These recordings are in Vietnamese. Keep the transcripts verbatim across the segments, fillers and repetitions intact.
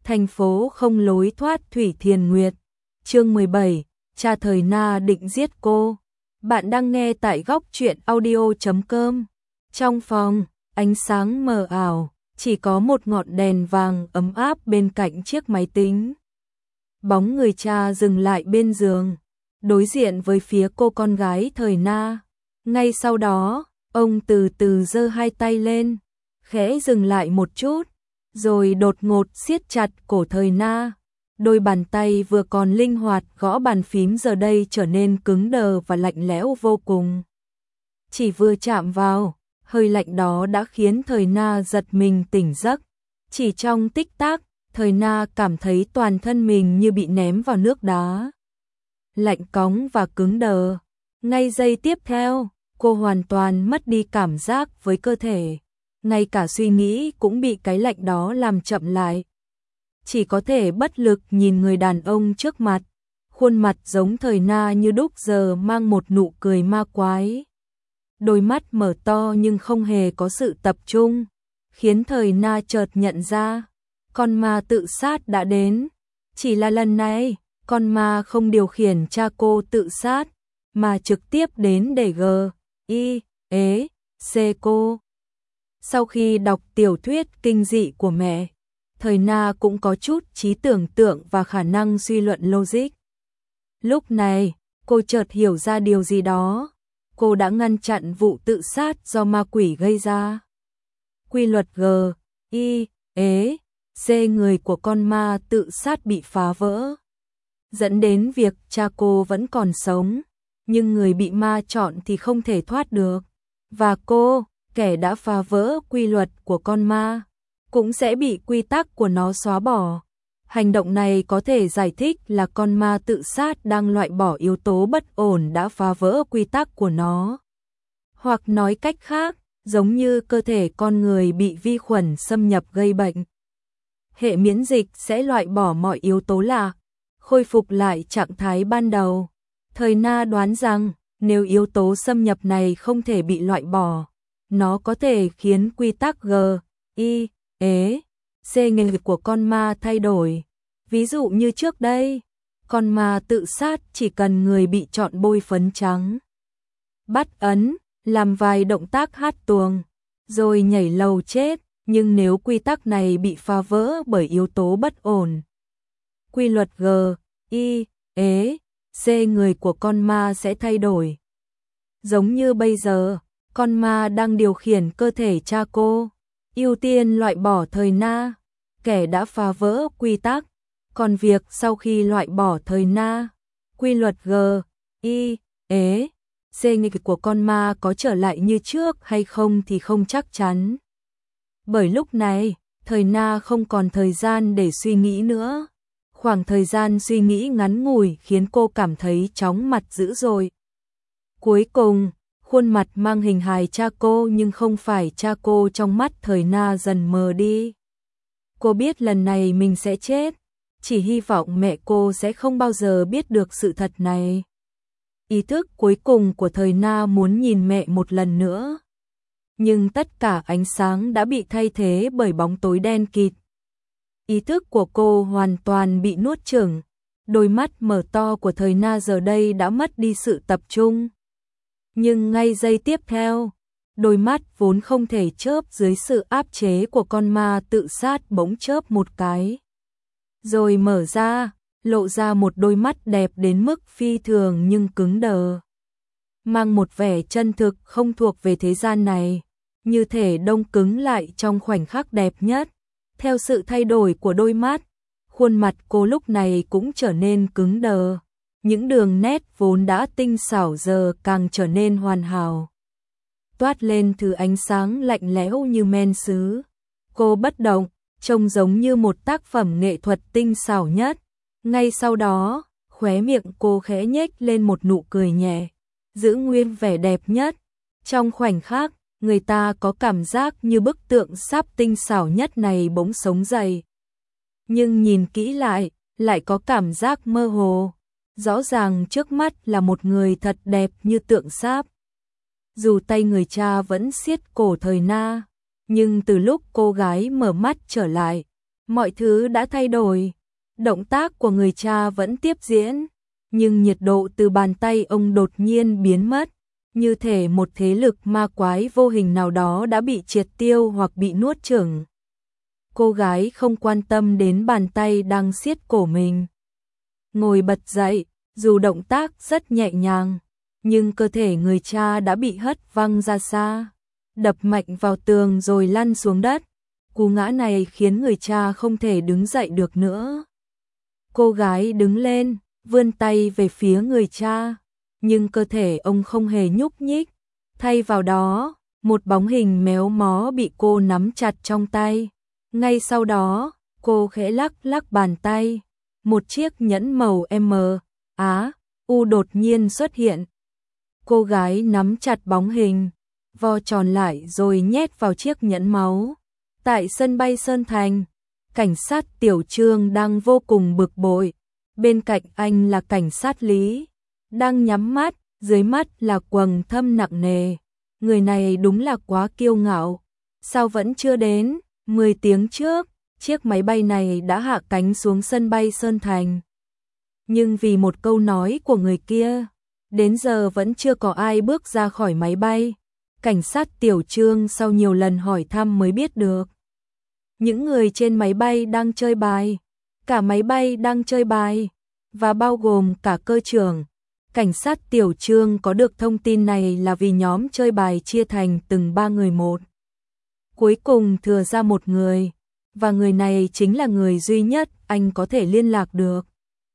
thành phố không lối thoát Thủy Thiền Nguyệt. Chương mười bảy, cha thời Na định giết cô. Bạn đang nghe tại góc truyện audio chấm com. Trong phòng, ánh sáng mờ ảo, chỉ có một ngọn đèn vàng ấm áp bên cạnh chiếc máy tính. Bóng người cha dừng lại bên giường, đối diện với phía cô con gái thời Na. Ngay sau đó, ông từ từ giơ hai tay lên, khẽ dừng lại một chút, rồi đột ngột siết chặt cổ thời Na. Đôi bàn tay vừa còn linh hoạt gõ bàn phím giờ đây trở nên cứng đờ và lạnh lẽo vô cùng. Chỉ vừa chạm vào, hơi lạnh đó đã khiến thời Na giật mình tỉnh giấc. Chỉ trong tích tắc, thời Na cảm thấy toàn thân mình như bị ném vào nước đá. Lạnh cóng và cứng đờ. Ngay giây tiếp theo, cô hoàn toàn mất đi cảm giác với cơ thể. Ngay cả suy nghĩ cũng bị cái lạnh đó làm chậm lại. Chỉ có thể bất lực nhìn người đàn ông trước mặt. Khuôn mặt giống thời Na như đúc giờ mang một nụ cười ma quái. Đôi mắt mở to nhưng không hề có sự tập trung, khiến thời Na chợt nhận ra, con ma tự sát đã đến. Chỉ là lần này, con ma không điều khiển cha cô tự sát, mà trực tiếp đến để g, i, ế, c cô. Sau khi đọc tiểu thuyết kinh dị của mẹ, thời Na cũng có chút trí tưởng tượng và khả năng suy luận logic. Lúc này, cô chợt hiểu ra điều gì đó. Cô đã ngăn chặn vụ tự sát do ma quỷ gây ra. Quy luật G, I, ế, C người của con ma tự sát bị phá vỡ, dẫn đến việc cha cô vẫn còn sống, nhưng người bị ma chọn thì không thể thoát được. Và cô, kẻ đã phá vỡ quy luật của con ma, cũng sẽ bị quy tắc của nó xóa bỏ. Hành động này có thể giải thích là con ma tự sát đang loại bỏ yếu tố bất ổn đã phá vỡ quy tắc của nó. Hoặc nói cách khác, giống như cơ thể con người bị vi khuẩn xâm nhập gây bệnh, hệ miễn dịch sẽ loại bỏ mọi yếu tố lạ, khôi phục lại trạng thái ban đầu. Thời Na đoán rằng, nếu yếu tố xâm nhập này không thể bị loại bỏ, nó có thể khiến quy tắc G, I, ế, C nghề của con ma thay đổi. Ví dụ như trước đây, con ma tự sát chỉ cần người bị chọn bôi phấn trắng, bắt ấn, làm vài động tác hát tuồng, rồi nhảy lầu chết. Nhưng nếu quy tắc này bị phá vỡ bởi yếu tố bất ổn, quy luật G, I, ế, C người của con ma sẽ thay đổi. Giống như bây giờ, con ma đang điều khiển cơ thể cha cô, ưu tiên loại bỏ thời Na, kẻ đã phá vỡ quy tắc. Còn việc sau khi loại bỏ thời Na, quy luật G, I, ế, C nghịch của con ma có trở lại như trước hay không thì không chắc chắn. Bởi lúc này, thời Na không còn thời gian để suy nghĩ nữa. Khoảng thời gian suy nghĩ ngắn ngủi khiến cô cảm thấy chóng mặt dữ dội. Cuối cùng, khuôn mặt mang hình hài cha cô nhưng không phải cha cô trong mắt thời Na dần mờ đi. Cô biết lần này mình sẽ chết, chỉ hy vọng mẹ cô sẽ không bao giờ biết được sự thật này. Ý thức cuối cùng của thời Na muốn nhìn mẹ một lần nữa. Nhưng tất cả ánh sáng đã bị thay thế bởi bóng tối đen kịt. Ý thức của cô hoàn toàn bị nuốt chửng. Đôi mắt mở to của thời Na giờ đây đã mất đi sự tập trung. Nhưng ngay giây tiếp theo, đôi mắt vốn không thể chớp dưới sự áp chế của con ma tự sát bỗng chớp một cái. Rồi mở ra, lộ ra một đôi mắt đẹp đến mức phi thường nhưng cứng đờ. Mang một vẻ chân thực không thuộc về thế gian này, như thể đông cứng lại trong khoảnh khắc đẹp nhất. Theo sự thay đổi của đôi mắt, khuôn mặt cô lúc này cũng trở nên cứng đờ. Những đường nét vốn đã tinh xảo giờ càng trở nên hoàn hảo, toát lên thứ ánh sáng lạnh lẽo như men sứ. Cô bất động, trông giống như một tác phẩm nghệ thuật tinh xảo nhất. Ngay sau đó, khóe miệng cô khẽ nhếch lên một nụ cười nhẹ, giữ nguyên vẻ đẹp nhất. Trong khoảnh khắc, người ta có cảm giác như bức tượng sắp tinh xảo nhất này bỗng sống dậy. Nhưng nhìn kỹ lại, lại có cảm giác mơ hồ. Rõ ràng trước mắt là một người thật đẹp như tượng sáp. Dù tay người cha vẫn siết cổ thời Na, nhưng từ lúc cô gái mở mắt trở lại, Mọi thứ đã thay đổi, động tác của người cha vẫn tiếp diễn, nhưng nhiệt độ từ bàn tay ông đột nhiên biến mất, như thể một thế lực ma quái vô hình nào đó đã bị triệt tiêu hoặc bị nuốt chửng. Cô gái không quan tâm đến bàn tay đang siết cổ mình. Ngồi bật dậy, dù động tác rất nhẹ nhàng, nhưng cơ thể người cha đã bị hất văng ra xa, đập mạnh vào tường rồi lăn xuống đất. Cú ngã này khiến người cha không thể đứng dậy được nữa. Cô gái đứng lên, vươn tay về phía người cha, nhưng cơ thể ông không hề nhúc nhích. Thay vào đó, một bóng hình méo mó bị cô nắm chặt trong tay. Ngay sau đó, cô khẽ lắc lắc bàn tay. Một chiếc nhẫn màu M, Á, U đột nhiên xuất hiện. Cô gái nắm chặt bóng hình, vo tròn lại rồi nhét vào chiếc nhẫn máu. Tại sân bay Sơn Thành, cảnh sát Tiểu Trương đang vô cùng bực bội. Bên cạnh anh là cảnh sát Lý, đang nhắm mắt, dưới mắt là quầng thâm nặng nề. Người này đúng là quá kiêu ngạo. Sao vẫn chưa đến? mười tiếng trước, chiếc máy bay này đã hạ cánh xuống sân bay Sơn Thành. Nhưng vì một câu nói của người kia, đến giờ vẫn chưa có ai bước ra khỏi máy bay. Cảnh sát Tiểu Trương sau nhiều lần hỏi thăm mới biết được. Những người trên máy bay đang chơi bài, cả máy bay đang chơi bài, và bao gồm cả cơ trưởng. Cảnh sát Tiểu Trương có được thông tin này là vì nhóm chơi bài chia thành từng ba người một. Cuối cùng thừa ra một người, và người này chính là người duy nhất anh có thể liên lạc được.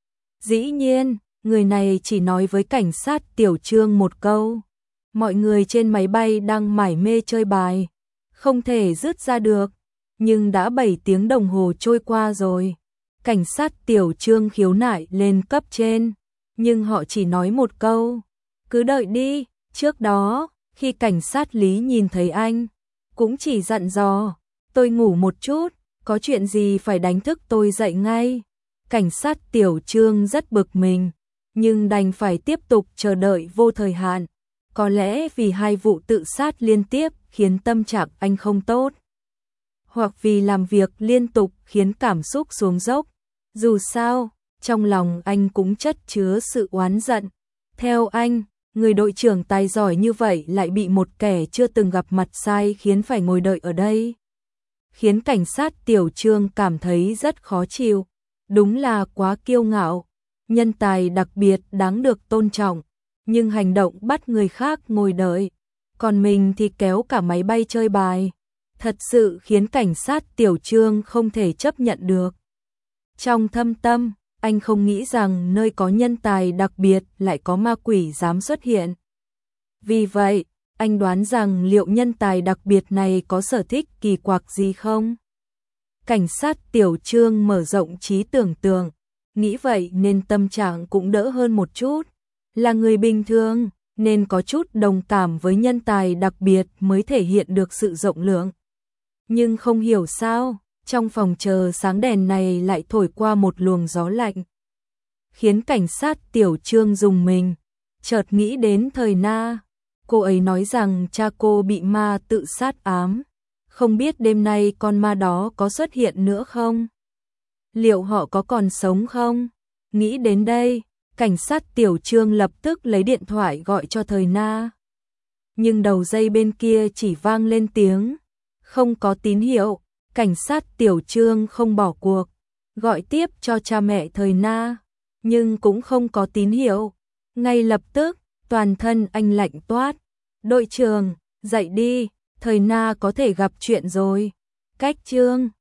Dĩ nhiên, người này chỉ nói với cảnh sát Tiểu Trương một câu. Mọi người trên máy bay đang mải mê chơi bài, không thể dứt ra được. Nhưng đã bảy tiếng đồng hồ trôi qua rồi. Cảnh sát Tiểu Trương khiếu nại lên cấp trên, nhưng họ chỉ nói một câu, cứ đợi đi. Trước đó, khi cảnh sát Lý nhìn thấy anh, cũng chỉ dặn dò, tôi ngủ một chút, có chuyện gì phải đánh thức tôi dậy ngay. Cảnh sát Tiểu Trương rất bực mình, nhưng đành phải tiếp tục chờ đợi vô thời hạn. Có lẽ vì hai vụ tự sát liên tiếp khiến tâm trạng anh không tốt, hoặc vì làm việc liên tục khiến cảm xúc xuống dốc. Dù sao, trong lòng anh cũng chất chứa sự oán giận. Theo anh, người đội trưởng tài giỏi như vậy lại bị một kẻ chưa từng gặp mặt sai khiến phải ngồi đợi ở đây. Khiến cảnh sát Tiểu Trương cảm thấy rất khó chịu. Đúng là quá kiêu ngạo, nhân tài đặc biệt đáng được tôn trọng, nhưng hành động bắt người khác ngồi đợi, còn mình thì kéo cả máy bay chơi bài, thật sự khiến cảnh sát Tiểu Trương không thể chấp nhận được. Trong thâm tâm, anh không nghĩ rằng nơi có nhân tài đặc biệt lại có ma quỷ dám xuất hiện. Vì vậy, anh đoán rằng liệu nhân tài đặc biệt này có sở thích kỳ quặc gì không? Cảnh sát Tiểu Trương mở rộng trí tưởng tượng, nghĩ vậy nên tâm trạng cũng đỡ hơn một chút. Là người bình thường, nên có chút đồng cảm với nhân tài đặc biệt mới thể hiện được sự rộng lượng. Nhưng không hiểu sao, trong phòng chờ sáng đèn này lại thổi qua một luồng gió lạnh, khiến cảnh sát Tiểu Trương rùng mình, chợt nghĩ đến Thời Na. Cô ấy nói rằng cha cô bị ma tự sát ám, không biết đêm nay con ma đó có xuất hiện nữa không? Liệu họ có còn sống không? Nghĩ đến đây, cảnh sát Tiểu Trương lập tức lấy điện thoại gọi cho Thời Na. Nhưng đầu dây bên kia chỉ vang lên tiếng, không có tín hiệu. Cảnh sát Tiểu Trương không bỏ cuộc, gọi tiếp cho cha mẹ Thời Na, nhưng cũng không có tín hiệu. Ngay lập tức, toàn thân anh lạnh toát. Đội trưởng, dậy đi, Thời Na có thể gặp chuyện rồi. Cách Trương